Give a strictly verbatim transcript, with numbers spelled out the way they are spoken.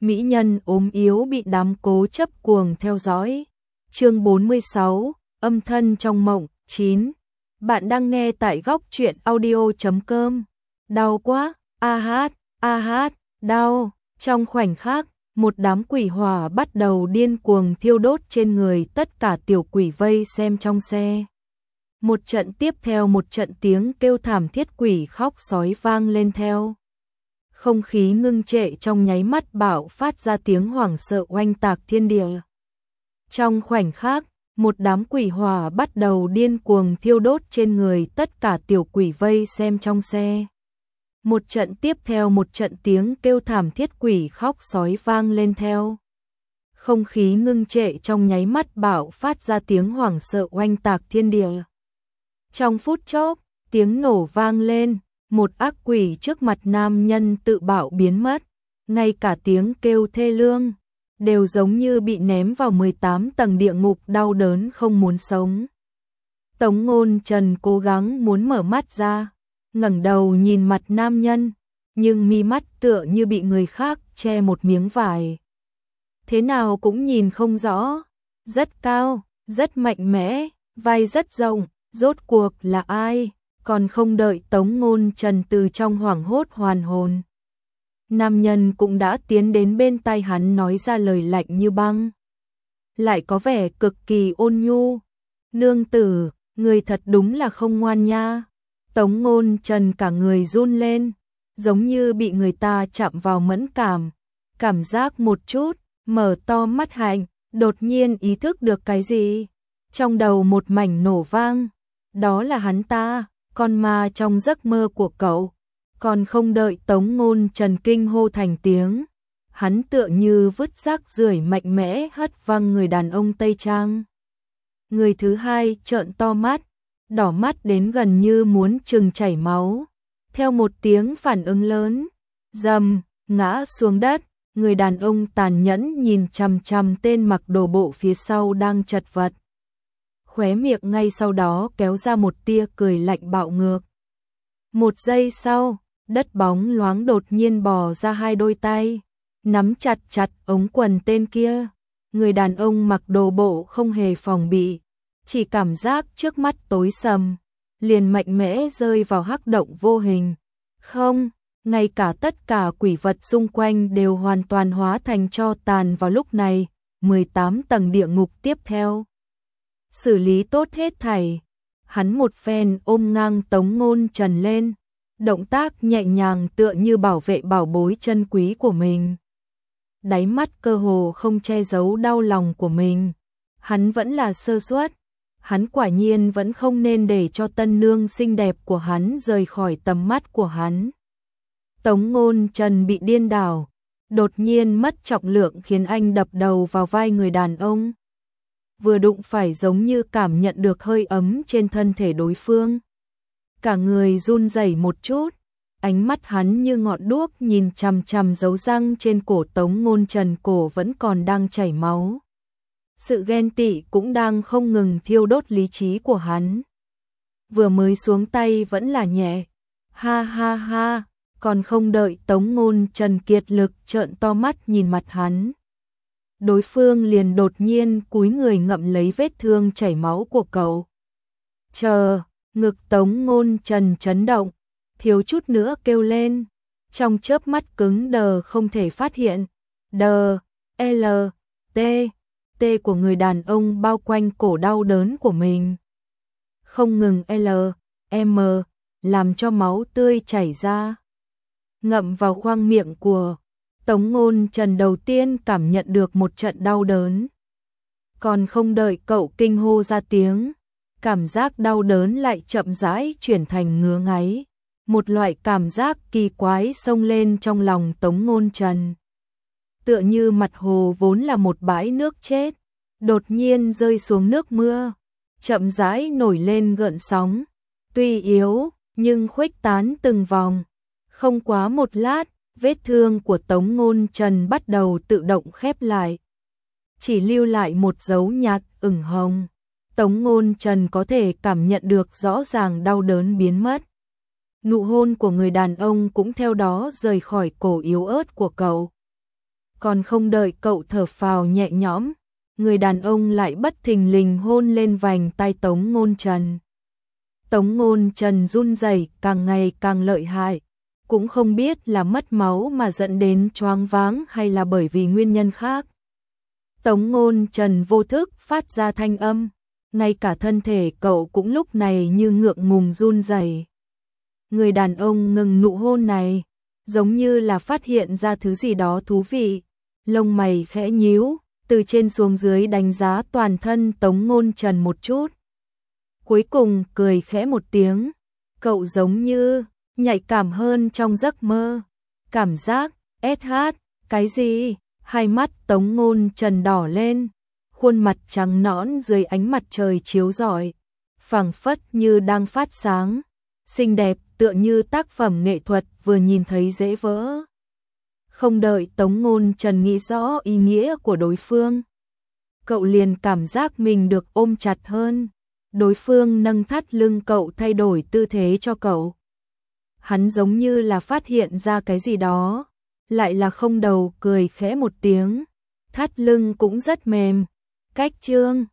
mỹ nhân ốm yếu bị đám cố chấp cuồng theo dõi. Chương bốn mươi sáu, âm thân trong mộng. Chín. Bạn đang nghe tại góc truyện audio chấm com. Đau quá, a hát, a hát, đau. Trong khoảnh khắc, một đám quỷ hỏa bắt đầu điên cuồng thiêu đốt trên người tất cả tiểu quỷ vây xem trong xe. Một trận tiếp theo một trận tiếng kêu thảm thiết quỷ khóc sói vang lên theo. Không khí ngưng trệ trong nháy mắt bạo phát ra tiếng hoảng sợ oanh tạc thiên địa. Trong khoảnh khắc, một đám quỷ hỏa bắt đầu điên cuồng thiêu đốt trên người tất cả tiểu quỷ vây xem trong xe. Một trận tiếp theo một trận tiếng kêu thảm thiết quỷ khóc sói vang lên theo. Không khí ngưng trệ trong nháy mắt bạo phát ra tiếng hoảng sợ oanh tạc thiên địa. Trong phút chốc, tiếng nổ vang lên, một ác quỷ trước mặt nam nhân tự bạo biến mất, ngay cả tiếng kêu thê lương đều giống như bị ném vào mười tám tầng địa ngục đau đớn không muốn sống. Tống Ngôn Trần cố gắng muốn mở mắt ra, ngẩng đầu nhìn mặt nam nhân, nhưng mi mắt tựa như bị người khác che một miếng vải. Thế nào cũng nhìn không rõ, rất cao, rất mạnh mẽ, vai rất rộng, rốt cuộc là ai? Còn không đợi Tống Ngôn Trần từ trong hoảng hốt hoàn hồn, nam nhân cũng đã tiến đến bên tai hắn nói ra lời lạnh như băng, lại có vẻ cực kỳ ôn nhu. Nương tử, người thật đúng là không ngoan nha. Tống Ngôn Trần cả người run lên, giống như bị người ta chạm vào mẫn cảm, cảm giác một chút, mở to mắt hạnh, đột nhiên ý thức được cái gì. Trong đầu một mảnh nổ vang, đó là hắn ta, con ma trong giấc mơ của cậu. Còn không đợi Tống Ngôn Trần kinh hô thành tiếng, hắn tựa như vứt rác rưởi mạnh mẽ hất văng người đàn ông Tây Trang. Người thứ hai trợn to mắt, đỏ mắt đến gần như muốn chừng chảy máu. Theo một tiếng phản ứng lớn, rầm, ngã xuống đất, người đàn ông tàn nhẫn nhìn chằm chằm tên mặc đồ bộ phía sau đang chật vật. Khóe miệng ngay sau đó kéo ra một tia cười lạnh bạo ngược. Một giây sau, đất bóng loáng đột nhiên bò ra hai đôi tay, nắm chặt chặt ống quần tên kia. Người đàn ông mặc đồ bộ không hề phòng bị, chỉ cảm giác trước mắt tối sầm, liền mạnh mẽ rơi vào hắc động vô hình. Không, ngay cả tất cả quỷ vật xung quanh đều hoàn toàn hóa thành tro tàn vào lúc này. mười tám tầng địa ngục tiếp theo xử lý tốt hết thảy. Hắn một phen ôm ngang Tống Ngôn Trần lên, động tác nhẹ nhàng tựa như bảo vệ bảo bối chân quý của mình. Đáy mắt cơ hồ không che giấu đau lòng của mình. Hắn vẫn là sơ suất, hắn quả nhiên vẫn không nên để cho tân nương xinh đẹp của hắn rời khỏi tầm mắt của hắn. Tống Ngôn Trần bị điên đảo, đột nhiên mất trọng lượng khiến anh đập đầu vào vai người đàn ông. Vừa đụng phải giống như cảm nhận được hơi ấm trên thân thể đối phương. Cả người run rẩy một chút, ánh mắt hắn như ngọn đuốc nhìn chằm chằm dấu răng trên cổ Tống Ngôn Trần, cổ vẫn còn đang chảy máu. Sự ghen tị cũng đang không ngừng thiêu đốt lý trí của hắn. Vừa mới xuống tay vẫn là nhẹ, ha ha ha, còn không đợi Tống Ngôn Trần kiệt lực trợn to mắt nhìn mặt hắn, đối phương liền đột nhiên cúi người ngậm lấy vết thương chảy máu của cậu. Chờ, ngực Tống Ngôn Trần chấn động, thiếu chút nữa kêu lên, trong chớp mắt cứng đờ không thể phát hiện. Đờ, L, T, T của người đàn ông bao quanh cổ đau đớn của mình. Không ngừng L, M, làm cho máu tươi chảy ra, ngậm vào khoang miệng của Tống Ngôn Trần. Đầu tiên cảm nhận được một trận đau đớn. Còn không đợi cậu kinh hô ra tiếng, cảm giác đau đớn lại chậm rãi chuyển thành ngứa ngáy. Một loại cảm giác kỳ quái xông lên trong lòng Tống Ngôn Trần. Tựa như mặt hồ vốn là một bãi nước chết, đột nhiên rơi xuống nước mưa, chậm rãi nổi lên gợn sóng. Tuy yếu, nhưng khuếch tán từng vòng. Không quá một lát, vết thương của Tống Ngôn Trần bắt đầu tự động khép lại, chỉ lưu lại một dấu nhạt ửng hồng. Tống Ngôn Trần có thể cảm nhận được rõ ràng đau đớn biến mất. Nụ hôn của người đàn ông cũng theo đó rời khỏi cổ yếu ớt của cậu. Còn không đợi cậu thở phào nhẹ nhõm, người đàn ông lại bất thình lình hôn lên vành tai Tống Ngôn Trần. Tống Ngôn Trần run rẩy càng ngày càng lợi hại, cũng không biết là mất máu mà dẫn đến choáng váng hay là bởi vì nguyên nhân khác. Tống Ngôn Trần vô thức phát ra thanh âm, ngay cả thân thể cậu cũng lúc này như ngượng ngùng run rẩy. Người đàn ông ngừng nụ hôn này, giống như là phát hiện ra thứ gì đó thú vị, lông mày khẽ nhíu, từ trên xuống dưới đánh giá toàn thân Tống Ngôn Trần một chút. Cuối cùng cười khẽ một tiếng, cậu giống như nhạy cảm hơn trong giấc mơ. Cảm giác, ét hát, cái gì? Hai mắt Tống Ngôn Trần đỏ lên, khuôn mặt trắng nõn dưới ánh mặt trời chiếu rọi, phảng phất như đang phát sáng, xinh đẹp tựa như tác phẩm nghệ thuật vừa nhìn thấy dễ vỡ. Không đợi Tống Ngôn Trần nghĩ rõ ý nghĩa của đối phương, cậu liền cảm giác mình được ôm chặt hơn. Đối phương nâng thắt lưng cậu thay đổi tư thế cho cậu. Hắn giống như là phát hiện ra cái gì đó, lại là không đầu cười khẽ một tiếng, thắt lưng cũng rất mềm. Cách chương